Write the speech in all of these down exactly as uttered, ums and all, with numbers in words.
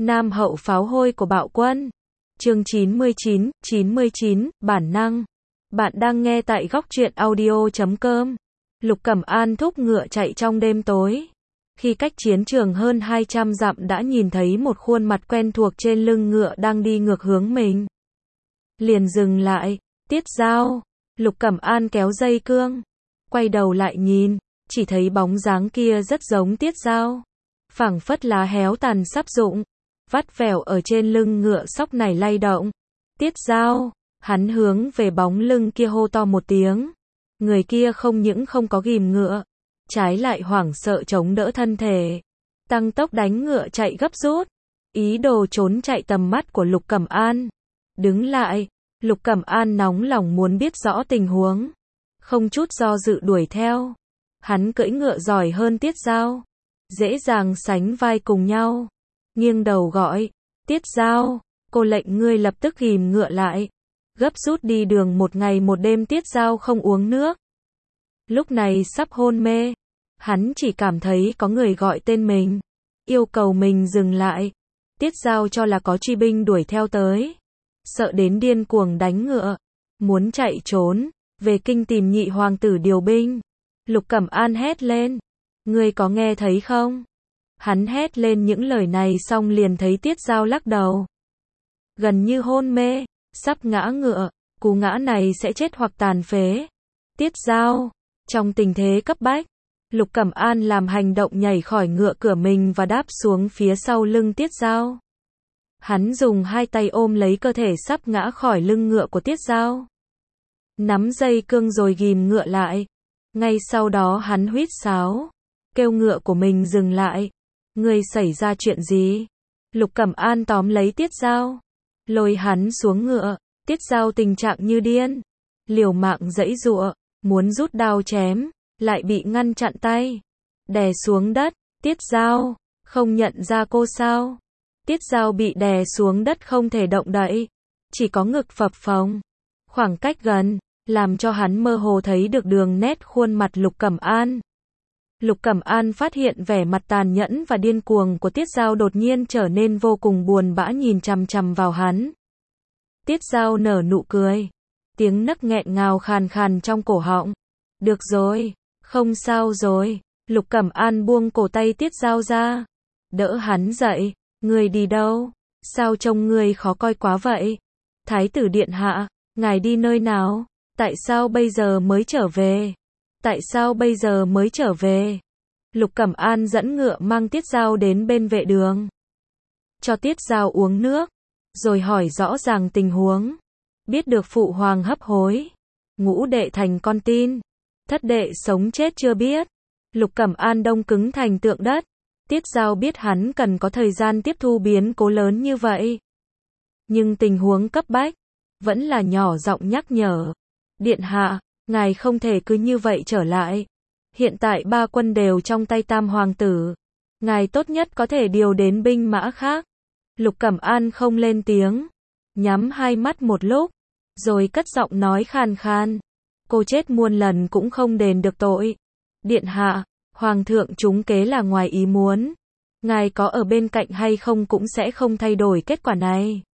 Nam hậu pháo hôi của bạo quân. Chương chín mươi chín, chín mươi chín, bản năng. Bạn đang nghe tại góc truyện audio chấm com. Lục Cẩm An thúc ngựa chạy trong đêm tối. Khi cách chiến trường hơn hai trăm dặm đã nhìn thấy một khuôn mặt quen thuộc trên lưng ngựa đang đi ngược hướng mình. Liền dừng lại, Tiết Dao. Lục Cẩm An kéo dây cương. Quay đầu lại nhìn, chỉ thấy bóng dáng kia rất giống Tiết Dao. Phảng phất lá héo tàn sắp rụng. Vắt vẻo ở trên lưng ngựa sóc này lay động. Tiết Dao, hắn hướng về bóng lưng kia hô to một tiếng. Người kia không những không có ghìm ngựa, trái lại hoảng sợ chống đỡ thân thể, tăng tốc đánh ngựa chạy gấp rút, ý đồ trốn chạy tầm mắt của Lục Cẩm An. Đứng lại, Lục Cẩm An nóng lòng muốn biết rõ tình huống, không chút do dự đuổi theo. Hắn cưỡi ngựa giỏi hơn Tiết Dao, dễ dàng sánh vai cùng nhau. Nghiêng đầu gọi, Tiết Dao, cô lệnh ngươi lập tức ghìm ngựa lại. Gấp rút đi đường một ngày một đêm Tiết Dao không uống nước. Lúc này sắp hôn mê, hắn chỉ cảm thấy có người gọi tên mình, yêu cầu mình dừng lại. Tiết Dao cho là có truy binh đuổi theo tới, sợ đến điên cuồng đánh ngựa, muốn chạy trốn, về kinh tìm nhị hoàng tử điều binh. Lục Cẩm An hét lên, ngươi có nghe thấy không? Hắn hét lên những lời này xong liền thấy Tiết Dao lắc đầu, gần như hôn mê, sắp ngã ngựa, cú ngã này sẽ chết hoặc tàn phế. Tiết Dao, trong tình thế cấp bách, Lục Cẩm An làm hành động nhảy khỏi ngựa cửa mình và đáp xuống phía sau lưng Tiết Dao. Hắn dùng hai tay ôm lấy cơ thể sắp ngã khỏi lưng ngựa của Tiết Dao, nắm dây cương rồi ghìm ngựa lại. Ngay sau đó hắn huýt sáo, kêu ngựa của mình dừng lại. Ngươi xảy ra chuyện gì? Lục Cẩm An tóm lấy Tiết Dao, lôi hắn xuống ngựa. Tiết Dao tình trạng như điên, liều mạng giãy giụa, muốn rút đao chém, lại bị ngăn chặn tay, đè xuống đất. Tiết Dao, không nhận ra cô sao? Tiết Dao bị đè xuống đất không thể động đậy, chỉ có ngực phập phồng. Khoảng cách gần, làm cho hắn mơ hồ thấy được đường nét khuôn mặt Lục Cẩm An. Lục Cẩm An phát hiện vẻ mặt tàn nhẫn và điên cuồng của Tiết Dao đột nhiên trở nên vô cùng buồn bã nhìn chằm chằm vào hắn. Tiết Dao nở nụ cười, tiếng nấc nghẹn ngào khàn khàn trong cổ họng. Được rồi, không sao rồi. Lục Cẩm An buông cổ tay Tiết Dao ra, đỡ hắn dậy. Ngươi đi đâu? Sao trông ngươi khó coi quá vậy? Thái tử điện hạ, ngài đi nơi nào? Tại sao bây giờ mới trở về? Tại sao bây giờ mới trở về? Lục Cẩm An dẫn ngựa mang Tiết Dao đến bên vệ đường, cho Tiết Dao uống nước, rồi hỏi rõ ràng tình huống. Biết được phụ hoàng hấp hối, ngũ đệ thành con tin, thất đệ sống chết chưa biết. Lục Cẩm An đông cứng thành tượng đất. Tiết Dao biết hắn cần có thời gian tiếp thu biến cố lớn như vậy, nhưng tình huống cấp bách, vẫn là nhỏ giọng nhắc nhở. Điện hạ, ngài không thể cứ như vậy trở lại. Hiện tại ba quân đều trong tay Tam hoàng tử, ngài tốt nhất có thể điều đến binh mã khác. Lục Cẩm An không lên tiếng, nhắm hai mắt một lúc, rồi cất giọng nói khàn khàn. Cô chết muôn lần cũng không đền được tội. Điện hạ, hoàng thượng trúng kế là ngoài ý muốn. Ngài có ở bên cạnh hay không cũng sẽ không thay đổi kết quả này.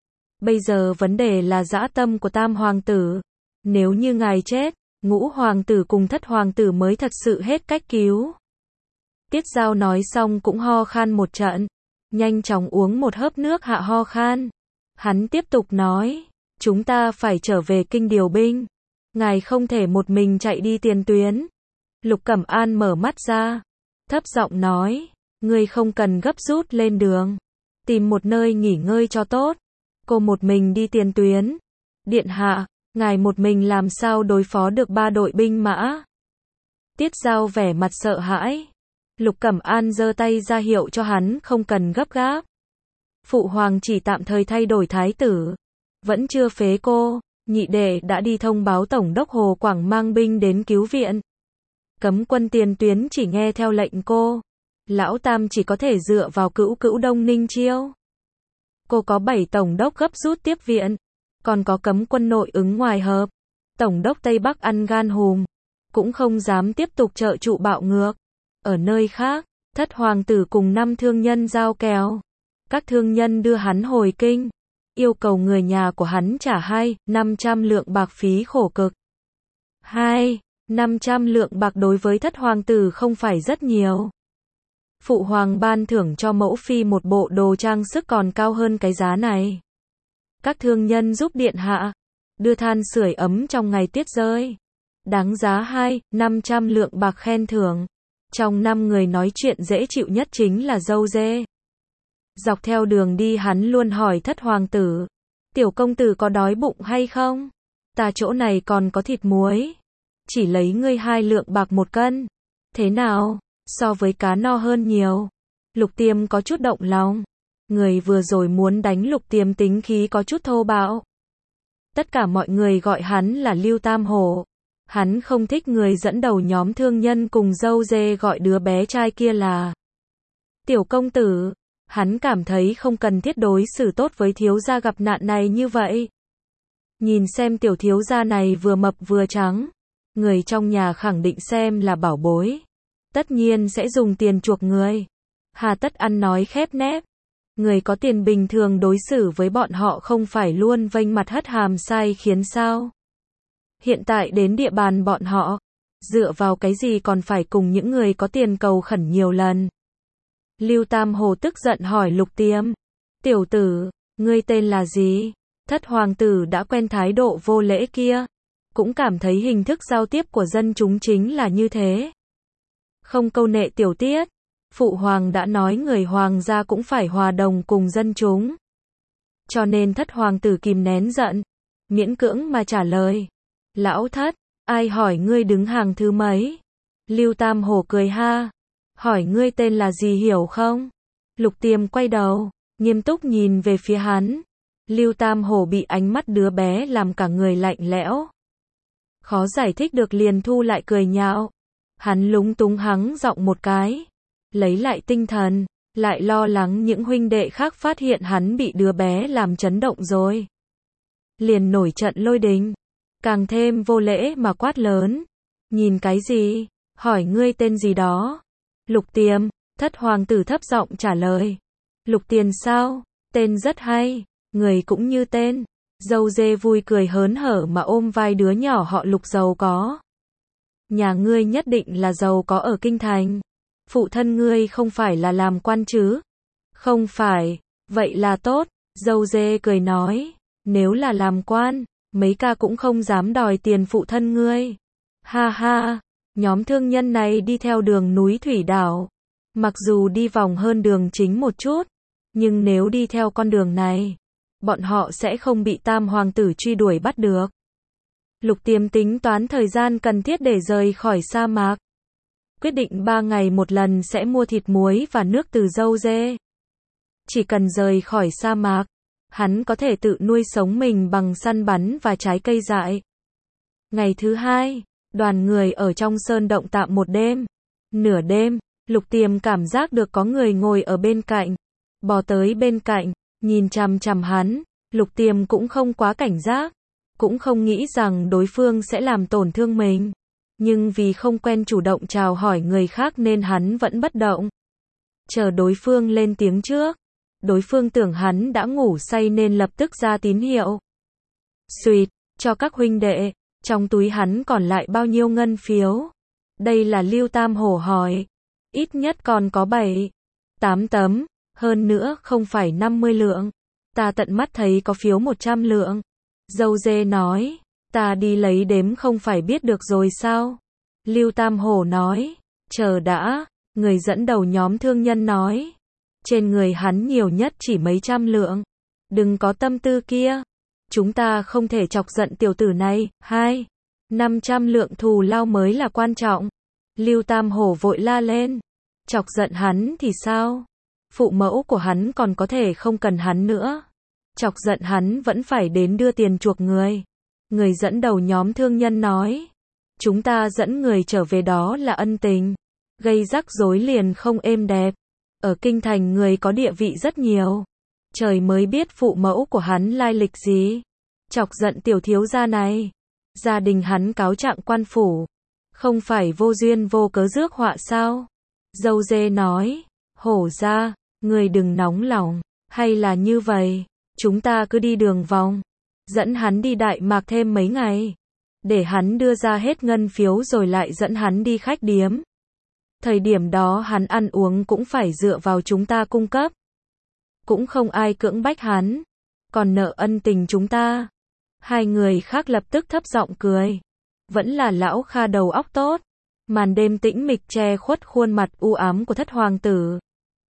Bây giờ vấn đề là dã tâm của Tam hoàng tử. Nếu như ngài chết, ngũ hoàng tử cùng thất hoàng tử mới thật sự hết cách cứu. Tiết Dao nói xong cũng ho khan một trận, nhanh chóng uống một hớp nước hạ ho khan. Hắn tiếp tục nói, chúng ta phải trở về kinh điều binh. Ngài không thể một mình chạy đi tiền tuyến. Lục Cẩm An mở mắt ra, thấp giọng nói, ngươi không cần gấp rút lên đường, tìm một nơi nghỉ ngơi cho tốt. Cô một mình đi tiền tuyến? Điện hạ, ngài một mình làm sao đối phó được ba đội binh mã? Tiết Dao vẻ mặt sợ hãi. Lục Cẩm An giơ tay ra hiệu cho hắn không cần gấp gáp. Phụ hoàng chỉ tạm thời thay đổi thái tử, vẫn chưa phế cô. Nhị đệ đã đi thông báo tổng đốc Hồ Quảng mang binh đến cứu viện. Cấm quân tiền tuyến chỉ nghe theo lệnh cô. Lão Tam chỉ có thể dựa vào cữu cữu Đông Ninh Chiêu. Cô có bảy tổng đốc gấp rút tiếp viện, còn có cấm quân nội ứng ngoài hợp. Tổng đốc Tây Bắc ăn gan hùm, cũng không dám tiếp tục trợ trụ bạo ngược. Ở nơi khác, thất hoàng tử cùng năm thương nhân giao kèo. Các thương nhân đưa hắn hồi kinh, yêu cầu người nhà của hắn trả hai, năm trăm lượng bạc phí khổ cực. Hai, năm trăm lượng bạc đối với thất hoàng tử không phải rất nhiều. Phụ hoàng ban thưởng cho mẫu phi một bộ đồ trang sức còn cao hơn cái giá này. Các thương nhân giúp điện hạ đưa than sưởi ấm trong ngày tuyết rơi. Đáng giá hai, năm trăm lượng bạc khen thưởng. Trong năm người nói chuyện dễ chịu nhất chính là dâu dê. Dọc theo đường đi hắn luôn hỏi thất hoàng tử, tiểu công tử có đói bụng hay không? Ta chỗ này còn có thịt muối. Chỉ lấy ngươi hai lượng bạc một cân. Thế nào? So với cá no hơn nhiều. Lục Tiêm có chút động lòng. Người vừa rồi muốn đánh Lục Tiêm tính khí có chút thô bạo. Tất cả mọi người gọi hắn là Lưu Tam Hổ. Hắn không thích người dẫn đầu nhóm thương nhân cùng dâu dê gọi đứa bé trai kia là tiểu công tử. Hắn cảm thấy không cần thiết đối xử tốt với thiếu gia gặp nạn này như vậy. Nhìn xem tiểu thiếu gia này vừa mập vừa trắng. Người trong nhà khẳng định xem là bảo bối. Tất nhiên sẽ dùng tiền chuộc người. Hà tất ăn nói khép nép. Người có tiền bình thường đối xử với bọn họ không phải luôn vênh mặt hất hàm sai khiến sao? Hiện tại đến địa bàn bọn họ, dựa vào cái gì còn phải cùng những người có tiền cầu khẩn nhiều lần? Lưu Tam Hồ tức giận hỏi Lục Tiêm. Tiểu tử, ngươi tên là gì? Thất hoàng tử đã quen thái độ vô lễ kia. Cũng cảm thấy hình thức giao tiếp của dân chúng chính là như thế. Không câu nệ tiểu tiết. Phụ hoàng đã nói người hoàng gia cũng phải hòa đồng cùng dân chúng. Cho nên thất hoàng tử kìm nén giận. Miễn cưỡng mà trả lời. Lão thất, ai hỏi ngươi đứng hàng thứ mấy? Lưu Tam Hổ cười ha. Hỏi ngươi tên là gì hiểu không? Lục Tiêm quay đầu, nghiêm túc nhìn về phía hắn. Lưu Tam Hổ bị ánh mắt đứa bé làm cả người lạnh lẽo. Khó giải thích được liền thu lại cười nhạo. Hắn lúng túng hắng giọng một cái. Lấy lại tinh thần, lại lo lắng những huynh đệ khác phát hiện hắn bị đứa bé làm chấn động rồi. Liền nổi trận lôi đình. Càng thêm vô lễ mà quát lớn. Nhìn cái gì? Hỏi ngươi tên gì đó? Lục Tiêm, thất hoàng tử thấp giọng trả lời. Lục Tiền sao? Tên rất hay, người cũng như tên. Dâu dê vui cười hớn hở mà ôm vai đứa nhỏ họ Lục giàu có. Nhà ngươi nhất định là giàu có ở kinh thành. Phụ thân ngươi không phải là làm quan chứ? Không phải, vậy là tốt. Dâu dê cười nói, nếu là làm quan, mấy ca cũng không dám đòi tiền phụ thân ngươi. Ha ha, nhóm thương nhân này đi theo đường núi thủy đảo. Mặc dù đi vòng hơn đường chính một chút, nhưng nếu đi theo con đường này, bọn họ sẽ không bị tam hoàng tử truy đuổi bắt được. Lục Tiêm tính toán thời gian cần thiết để rời khỏi sa mạc. Quyết định ba ngày một lần sẽ mua thịt muối và nước từ dâu dê. Chỉ cần rời khỏi sa mạc, hắn có thể tự nuôi sống mình bằng săn bắn và trái cây dại. Ngày thứ hai, đoàn người ở trong sơn động tạm một đêm. Nửa đêm, Lục Tiêm cảm giác được có người ngồi ở bên cạnh. Bò tới bên cạnh, nhìn chằm chằm hắn. Lục Tiêm cũng không quá cảnh giác. Cũng không nghĩ rằng đối phương sẽ làm tổn thương mình. Nhưng vì không quen chủ động chào hỏi người khác nên hắn vẫn bất động. Chờ đối phương lên tiếng trước. Đối phương tưởng hắn đã ngủ say nên lập tức ra tín hiệu. Xuyệt, cho các huynh đệ, trong túi hắn còn lại bao nhiêu ngân phiếu? Đây là Lưu Tam Hổ hỏi. Ít nhất còn có bảy, tám tấm, hơn nữa không phải năm mươi lượng. Ta tận mắt thấy có phiếu một trăm lượng. Dâu dê nói, ta đi lấy đếm không phải biết được rồi sao? Lưu Tam Hổ nói, chờ đã, người dẫn đầu nhóm thương nhân nói. Trên người hắn nhiều nhất chỉ mấy trăm lượng. Đừng có tâm tư kia. Chúng ta không thể chọc giận tiểu tử này. Hai, năm trăm lượng thù lao mới là quan trọng. Lưu Tam Hổ vội la lên. Chọc giận hắn thì sao? Phụ mẫu của hắn còn có thể không cần hắn nữa. Chọc giận hắn vẫn phải đến đưa tiền chuộc người. Người dẫn đầu nhóm thương nhân nói. Chúng ta dẫn người trở về đó là ân tình. Gây rắc rối liền không êm đẹp. Ở kinh thành người có địa vị rất nhiều. Trời mới biết phụ mẫu của hắn lai lịch gì. Chọc giận tiểu thiếu gia này. Gia đình hắn cáo trạng quan phủ. Không phải vô duyên vô cớ rước họa sao? Dâu dê nói. Hổ ra, người đừng nóng lòng. Hay là như vậy, chúng ta cứ đi đường vòng, dẫn hắn đi Đại Mạc thêm mấy ngày, để hắn đưa ra hết ngân phiếu rồi lại dẫn hắn đi khách điếm. Thời điểm đó hắn ăn uống cũng phải dựa vào chúng ta cung cấp. Cũng không ai cưỡng bách hắn, còn nợ ân tình chúng ta. Hai người khác lập tức thấp giọng cười. Vẫn là lão Kha đầu óc tốt. Màn đêm tĩnh mịch che khuất khuôn mặt u ám của thất hoàng tử.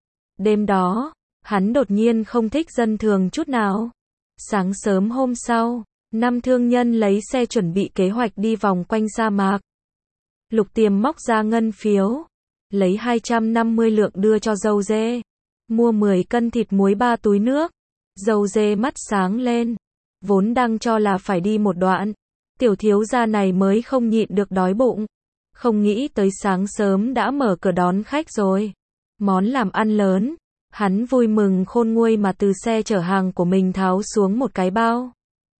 Đêm đó, hắn đột nhiên không thích dân thường chút nào. Sáng sớm hôm sau, năm thương nhân lấy xe chuẩn bị kế hoạch đi vòng quanh sa mạc. Lục Tiềm móc ra ngân phiếu, lấy hai trăm năm mươi lượng đưa cho dâu dê, mua mười cân thịt muối ba túi nước. Dâu dê mắt sáng lên, vốn đang cho là phải đi một đoạn, tiểu thiếu gia này mới không nhịn được đói bụng. Không nghĩ tới sáng sớm đã mở cửa đón khách rồi. Món làm ăn lớn, hắn vui mừng khôn nguôi mà từ xe chở hàng của mình tháo xuống một cái bao.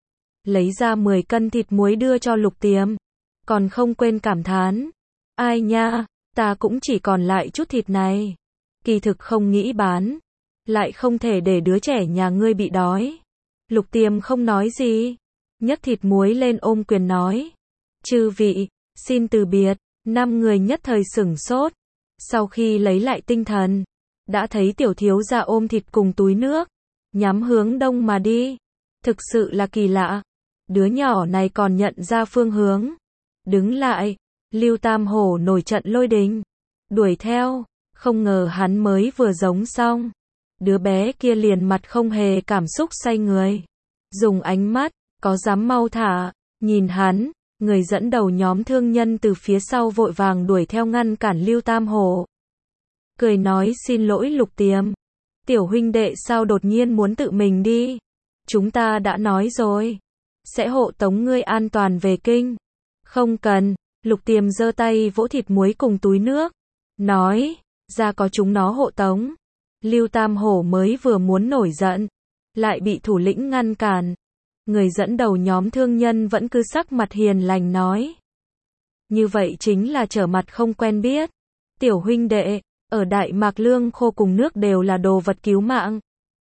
Lấy ra mười cân thịt muối đưa cho Lục Tiềm, còn không quên cảm thán. Ai nha, ta cũng chỉ còn lại chút thịt này. Kỳ thực không nghĩ bán, lại không thể để đứa trẻ nhà ngươi bị đói. Lục Tiềm không nói gì, nhấc thịt muối lên ôm quyền nói. Chư vị, xin từ biệt. Năm người nhất thời sửng sốt. Sau khi lấy lại tinh thần, đã thấy tiểu thiếu gia ôm thịt cùng túi nước, nhắm hướng đông mà đi. Thực sự là kỳ lạ. Đứa nhỏ này còn nhận ra phương hướng. Đứng lại, Lưu Tam Hổ nổi trận lôi đình, đuổi theo, không ngờ hắn mới vừa giống xong. Đứa bé kia liền mặt không hề cảm xúc say người. Dùng ánh mắt, có dám mau thả, nhìn hắn. Người dẫn đầu nhóm thương nhân từ phía sau vội vàng đuổi theo ngăn cản Lưu Tam Hổ. Cười nói xin lỗi Lục Tiềm. Tiểu huynh đệ sao đột nhiên muốn tự mình đi? Chúng ta đã nói rồi. Sẽ hộ tống ngươi an toàn về kinh. Không cần. Lục Tiềm giơ tay vỗ thịt muối cùng túi nước. Nói, ra có chúng nó hộ tống. Lưu Tam Hổ mới vừa muốn nổi giận, lại bị thủ lĩnh ngăn cản. Người dẫn đầu nhóm thương nhân vẫn cứ sắc mặt hiền lành nói. Như vậy chính là trở mặt không quen biết. Tiểu huynh đệ, ở Đại Mạc lương khô cùng nước đều là đồ vật cứu mạng.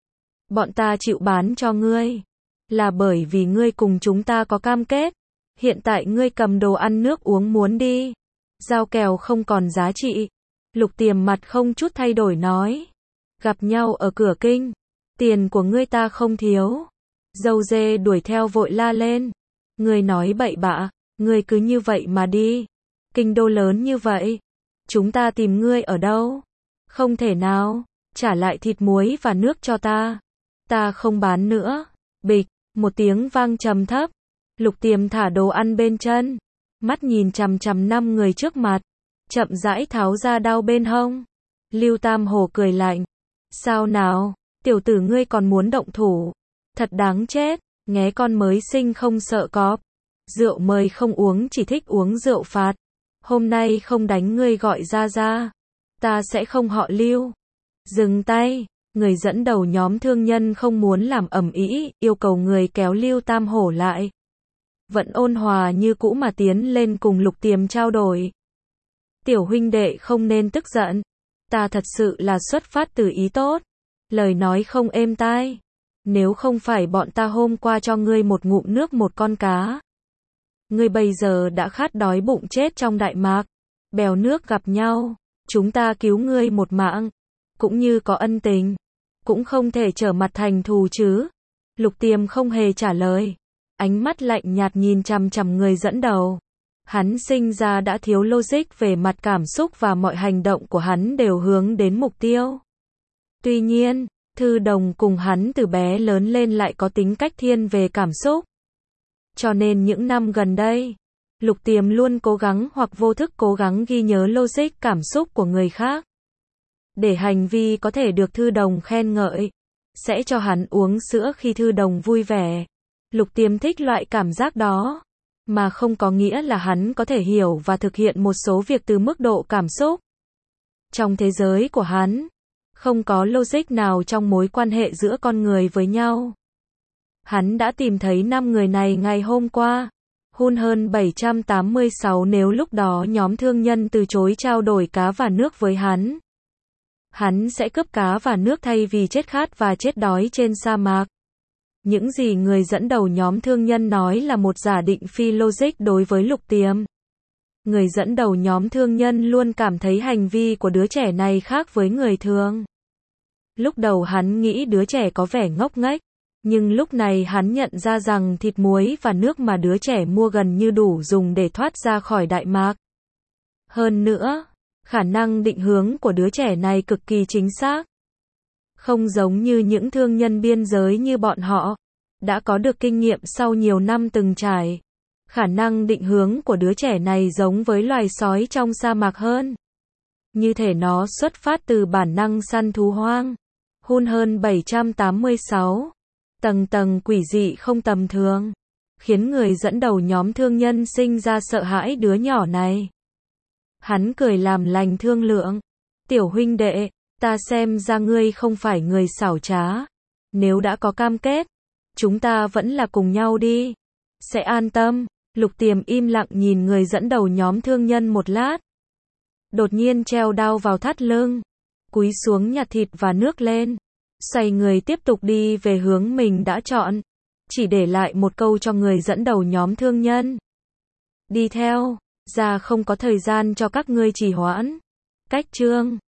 Bọn ta chịu bán cho ngươi, là bởi vì ngươi cùng chúng ta có cam kết. Hiện tại ngươi cầm đồ ăn nước uống muốn đi, giao kèo không còn giá trị. Lục Tiềm mặt không chút thay đổi nói. Gặp nhau ở cửa kinh, tiền của ngươi ta không thiếu. Dâu dê đuổi theo vội la lên. Ngươi nói bậy bạ, ngươi cứ như vậy mà đi. Kinh đô lớn như vậy, chúng ta tìm ngươi ở đâu? Không thể nào, trả lại thịt muối và nước cho ta. Ta không bán nữa. Bịch, một tiếng vang trầm thấp. Lục Tiềm thả đồ ăn bên chân, mắt nhìn chằm chằm năm người trước mặt, chậm rãi tháo ra đao bên hông. Lưu Tam Hổ cười lạnh. Sao nào, tiểu tử ngươi còn muốn động thủ? Thật đáng chết, nghé con mới sinh không sợ cọp. Rượu mời không uống chỉ thích uống rượu phạt. Hôm nay không đánh ngươi gọi ra ra, ta sẽ không họ Lưu. Dừng tay, người dẫn đầu nhóm thương nhân không muốn làm ầm ĩ, yêu cầu người kéo Lưu Tam Hổ lại. Vẫn ôn hòa như cũ mà tiến lên cùng Lục Tiềm trao đổi. Tiểu huynh đệ không nên tức giận, ta thật sự là xuất phát từ ý tốt. Lời nói không êm tai. Nếu không phải bọn ta hôm qua cho ngươi một ngụm nước một con cá, ngươi bây giờ đã khát đói bụng chết trong Đại Mạc. Bèo nước gặp nhau, chúng ta cứu ngươi một mạng, cũng như có ân tình, cũng không thể trở mặt thành thù chứ. Lục Tiềm không hề trả lời, ánh mắt lạnh nhạt nhìn chằm chằm người dẫn đầu. Hắn sinh ra đã thiếu logic về mặt cảm xúc và mọi hành động của hắn đều hướng đến mục tiêu. Tuy nhiên, Thư Đồng cùng hắn từ bé lớn lên lại có tính cách thiên về cảm xúc. Cho nên những năm gần đây, Lục Tiềm luôn cố gắng hoặc vô thức cố gắng ghi nhớ logic cảm xúc của người khác. Để hành vi có thể được Thư Đồng khen ngợi, sẽ cho hắn uống sữa khi Thư Đồng vui vẻ. Lục Tiềm thích loại cảm giác đó, mà không có nghĩa là hắn có thể hiểu và thực hiện một số việc từ mức độ cảm xúc. Trong thế giới của hắn, không có logic nào trong mối quan hệ giữa con người với nhau. Hắn đã tìm thấy năm người này ngày hôm qua. Hun hơn bảy trăm tám mươi sáu nếu lúc đó nhóm thương nhân từ chối trao đổi cá và nước với hắn. Hắn sẽ cướp cá và nước thay vì chết khát và chết đói trên sa mạc. Những gì người dẫn đầu nhóm thương nhân nói là một giả định phi logic đối với Lục Tiềm. Người dẫn đầu nhóm thương nhân luôn cảm thấy hành vi của đứa trẻ này khác với người thường. Lúc đầu hắn nghĩ đứa trẻ có vẻ ngốc nghếch, nhưng lúc này hắn nhận ra rằng thịt muối và nước mà đứa trẻ mua gần như đủ dùng để thoát ra khỏi Đại Mạc. Hơn nữa, khả năng định hướng của đứa trẻ này cực kỳ chính xác. Không giống như những thương nhân biên giới như bọn họ, đã có được kinh nghiệm sau nhiều năm từng trải. Khả năng định hướng của đứa trẻ này giống với loài sói trong sa mạc hơn. Như thể nó xuất phát từ bản năng săn thú hoang. Hun hơn bảy trăm tám mươi sáu. Tầng tầng quỷ dị không tầm thường. Khiến người dẫn đầu nhóm thương nhân sinh ra sợ hãi đứa nhỏ này. Hắn cười làm lành thương lượng. Tiểu huynh đệ, ta xem ra ngươi không phải người xảo trá. Nếu đã có cam kết, chúng ta vẫn là cùng nhau đi. Sẽ an tâm. Lục Tiềm im lặng nhìn người dẫn đầu nhóm thương nhân một lát. Đột nhiên treo đao vào thắt lưng. Cúi xuống nhặt thịt và nước lên. Xoay người tiếp tục đi về hướng mình đã chọn. Chỉ để lại một câu cho người dẫn đầu nhóm thương nhân. Đi theo, ra không có thời gian cho các ngươi trì hoãn. Cách chương